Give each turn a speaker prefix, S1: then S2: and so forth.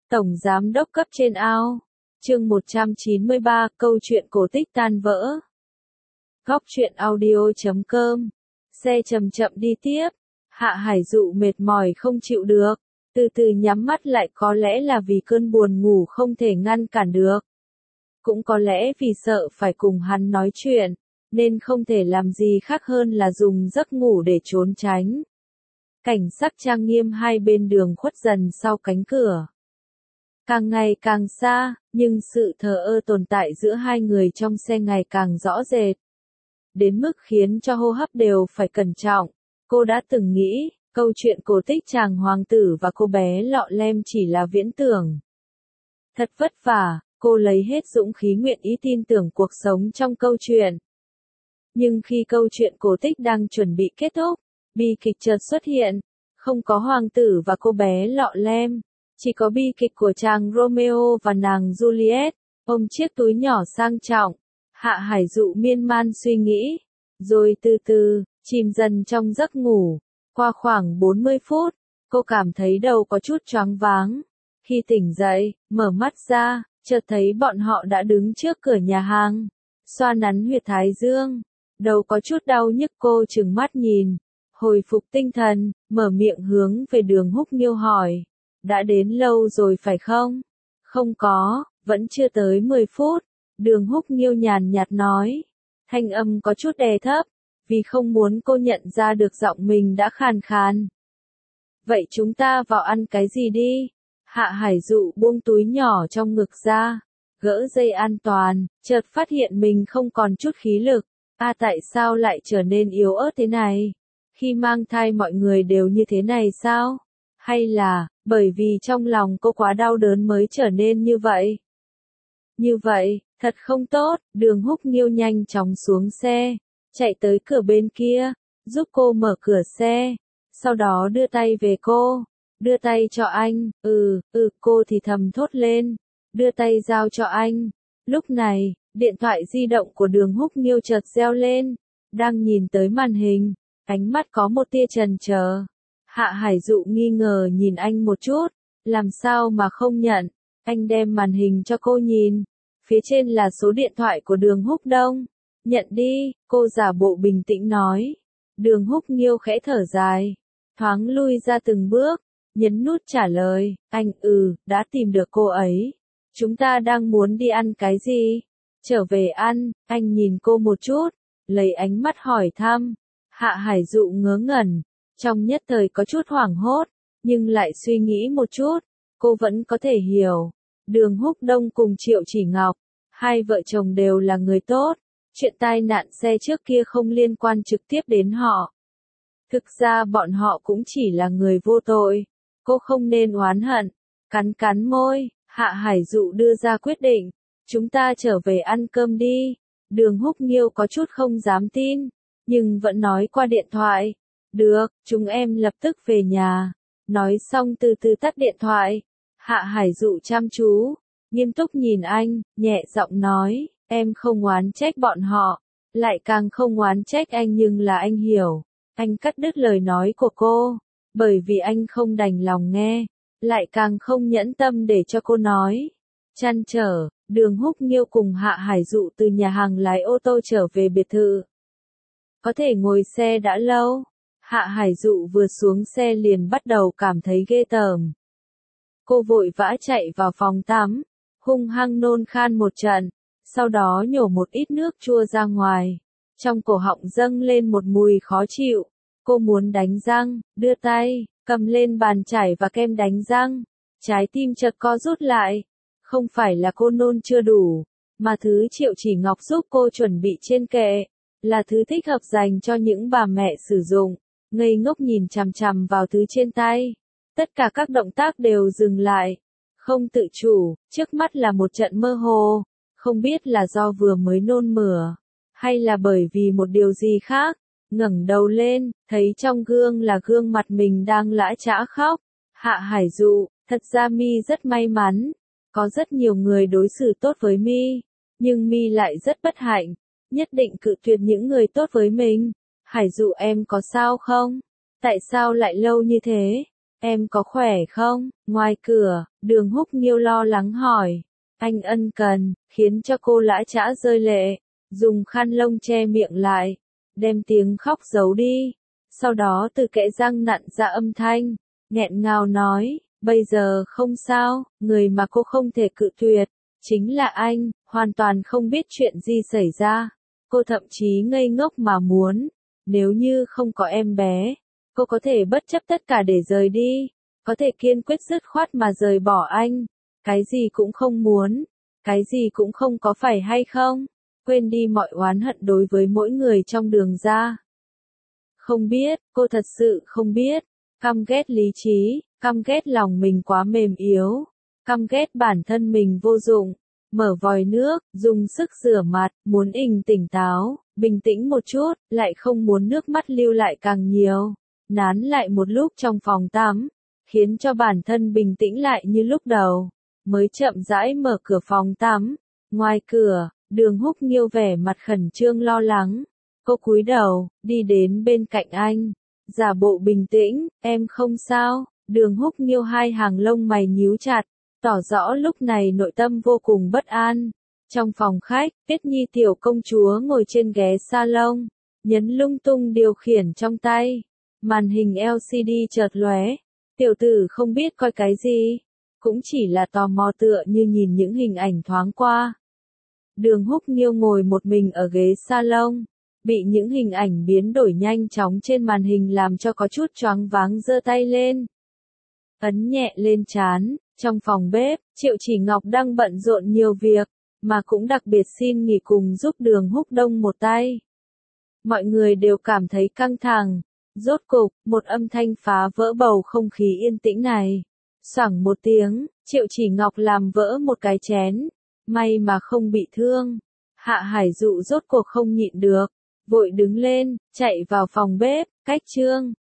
S1: Tổng Giám đốc cấp trên ao. Chương 193, câu chuyện cổ tích tan vỡ. Góc truyện audio.com. Xe chậm chậm đi tiếp. Hạ Hải Dụ mệt mỏi không chịu được. Từ từ nhắm mắt lại, có lẽ là vì cơn buồn ngủ không thể ngăn cản được. Cũng có lẽ vì sợ phải cùng hắn nói chuyện, nên không thể làm gì khác hơn là dùng giấc ngủ để trốn tránh. Cảnh sắc trang nghiêm hai bên đường khuất dần sau cánh cửa. Càng ngày càng xa, nhưng sự thờ ơ tồn tại giữa hai người trong xe ngày càng rõ rệt. Đến mức khiến cho hô hấp đều phải cẩn trọng. Cô đã từng nghĩ, câu chuyện cổ tích chàng hoàng tử và cô bé lọ lem chỉ là viễn tưởng. Thật vất vả, cô lấy hết dũng khí nguyện ý tin tưởng cuộc sống trong câu chuyện. Nhưng khi câu chuyện cổ tích đang chuẩn bị kết thúc, bi kịch chợt xuất hiện. Không có hoàng tử và cô bé lọ lem, chỉ có bi kịch của chàng Romeo và nàng Juliet, ôm chiếc túi nhỏ sang trọng. Hạ Hải Dụ miên man suy nghĩ, rồi từ từ, chìm dần trong giấc ngủ. Qua khoảng 40 phút, cô cảm thấy đầu có chút choáng váng. Khi tỉnh dậy, mở mắt ra, chợt thấy bọn họ đã đứng trước cửa nhà hàng, xoa nắn huyệt thái dương. Đầu có chút đau nhức, cô trừng mắt nhìn. Hồi phục tinh thần, mở miệng hướng về Đường Húc Nghiêu hỏi. Đã đến lâu rồi phải không? Không có, vẫn chưa tới 10 phút. Đường Húc Nghiêu nhàn nhạt nói. Thanh âm có chút đè thấp, vì không muốn cô nhận ra được giọng mình đã khàn khàn. Vậy chúng ta vào ăn cái gì đi? Hạ Hải Dụ buông túi nhỏ trong ngực ra, gỡ dây an toàn, chợt phát hiện mình không còn chút khí lực. Tại sao lại trở nên yếu ớt thế này? Khi mang thai mọi người đều như thế này sao? Hay là, bởi vì trong lòng cô quá đau đớn mới trở nên như vậy? Như vậy, thật không tốt. Đường Húc Nghiêu nhanh chóng xuống xe, chạy tới cửa bên kia, giúp cô mở cửa xe, sau đó đưa tay về cô, đưa tay cho anh. Cô thì thầm thốt lên, đưa tay giao cho anh. Lúc này, điện thoại di động của Đường Húc Nghiêu chợt reo lên, đang nhìn tới màn hình, ánh mắt có một tia chần chờ. Hạ Hải Dụ nghi ngờ nhìn anh một chút, làm sao mà không nhận? Anh đem màn hình cho cô nhìn, phía trên là số điện thoại của Đường Húc Đông. Nhận đi, cô giả bộ bình tĩnh nói. Đường Húc Nghiêu khẽ thở dài, thoáng lui ra từng bước, nhấn nút trả lời. Anh đã tìm được cô ấy. Chúng ta đang muốn đi ăn cái gì? Trở về ăn. Anh nhìn cô một chút, lấy ánh mắt hỏi thăm. Hạ Hải Dụ ngớ ngẩn, trong nhất thời có chút hoảng hốt, nhưng lại suy nghĩ một chút, cô vẫn có thể hiểu. Đường Húc Đông cùng Triệu Chỉ Ngọc, hai vợ chồng đều là người tốt, chuyện tai nạn xe trước kia không liên quan trực tiếp đến họ. Thực ra bọn họ cũng chỉ là người vô tội, cô không nên oán hận. Cắn môi, Hạ Hải Dụ đưa ra quyết định, chúng ta trở về ăn cơm đi. Đường Húc Nghiêu có chút không dám tin, nhưng vẫn nói qua điện thoại. Được, chúng em lập tức về nhà. Nói xong từ từ tắt điện thoại. Hạ Hải Dụ chăm chú, nghiêm túc nhìn anh, nhẹ giọng nói, em không oán trách bọn họ, lại càng không oán trách anh, nhưng là anh hiểu. Anh cắt đứt lời nói của cô, bởi vì anh không đành lòng nghe, lại càng không nhẫn tâm để cho cô nói. Trăn trở, Đường Húc Nghiêu cùng Hạ Hải Dụ từ nhà hàng lái ô tô trở về biệt thự. Có thể ngồi xe đã lâu, Hạ Hải Dụ vừa xuống xe liền bắt đầu cảm thấy ghê tởm. Cô vội vã chạy vào phòng tắm, hung hăng nôn khan một trận, sau đó nhổ một ít nước chua ra ngoài. Trong cổ họng dâng lên một mùi khó chịu, cô muốn đánh răng, đưa tay, cầm lên bàn chải và kem đánh răng. Trái tim chợt co rút lại, không phải là cô nôn chưa đủ, mà thứ Triệu Chỉ Ngọc giúp cô chuẩn bị trên kệ, là thứ thích hợp dành cho những bà mẹ sử dụng. Ngây ngốc nhìn chằm chằm vào thứ trên tay, tất cả các động tác đều dừng lại, không tự chủ, trước mắt là một trận mơ hồ, không biết là do vừa mới nôn mửa, hay là bởi vì một điều gì khác. Ngẩng đầu lên, thấy trong gương là gương mặt mình đang lã chã khóc. Hạ Hải Dụ, thật ra mi rất may mắn, có rất nhiều người đối xử tốt với mi, nhưng mi lại rất bất hạnh, nhất định cự tuyệt những người tốt với mình. Hải Dụ em có sao không? Tại sao lại lâu như thế? Em có khỏe không? Ngoài cửa, Đường Húc Nghiêu lo lắng hỏi. Anh ân cần, khiến cho cô lã chã rơi lệ, dùng khăn lông che miệng lại, đem tiếng khóc giấu đi. Sau đó từ kẽ răng nặn ra âm thanh, nghẹn ngào nói, bây giờ không sao, người mà cô không thể cự tuyệt, chính là anh, hoàn toàn không biết chuyện gì xảy ra. Cô thậm chí ngây ngốc mà muốn, nếu như không có em bé, cô có thể bất chấp tất cả để rời đi, có thể kiên quyết dứt khoát mà rời bỏ anh, cái gì cũng không muốn, cái gì cũng không có phải hay không, quên đi mọi oán hận đối với mỗi người trong Đường gia. Không biết, cô thật sự không biết, căm ghét lý trí, căm ghét lòng mình quá mềm yếu, căm ghét bản thân mình vô dụng, mở vòi nước, dùng sức rửa mặt, muốn tỉnh táo, bình tĩnh một chút, lại không muốn nước mắt lưu lại càng nhiều, nán lại một lúc trong phòng tắm, khiến cho bản thân bình tĩnh lại như lúc đầu, mới chậm rãi mở cửa phòng tắm. Ngoài cửa, Đường Húc Nghiêu vẻ mặt khẩn trương lo lắng, cô cúi đầu, đi đến bên cạnh anh, giả bộ bình tĩnh, em không sao. Đường Húc Nghiêu hai hàng lông mày nhíu chặt, tỏ rõ lúc này nội tâm vô cùng bất an. Trong phòng khách, Tuyết Nhi tiểu công chúa ngồi trên ghế salon, nhấn lung tung điều khiển trong tay. Màn hình LCD chợt lóe, tiểu tử không biết coi cái gì, cũng chỉ là tò mò tựa như nhìn những hình ảnh thoáng qua. Đường Húc Nghiêu ngồi một mình ở ghế salon, bị những hình ảnh biến đổi nhanh chóng trên màn hình làm cho có chút choáng váng, giơ tay lên, ấn nhẹ lên trán. Trong phòng bếp, Triệu Chỉ Ngọc đang bận rộn nhiều việc, mà cũng đặc biệt xin nghỉ cùng giúp Đường Húc Đông một tay. Mọi người đều cảm thấy căng thẳng. Rốt cục, một âm thanh phá vỡ bầu không khí yên tĩnh này. Xoảng một tiếng, Triệu Chỉ Ngọc làm vỡ một cái chén. May mà không bị thương. Hạ Hải Dụ rốt cuộc không nhịn được, vội đứng lên, chạy vào phòng bếp, cách Trương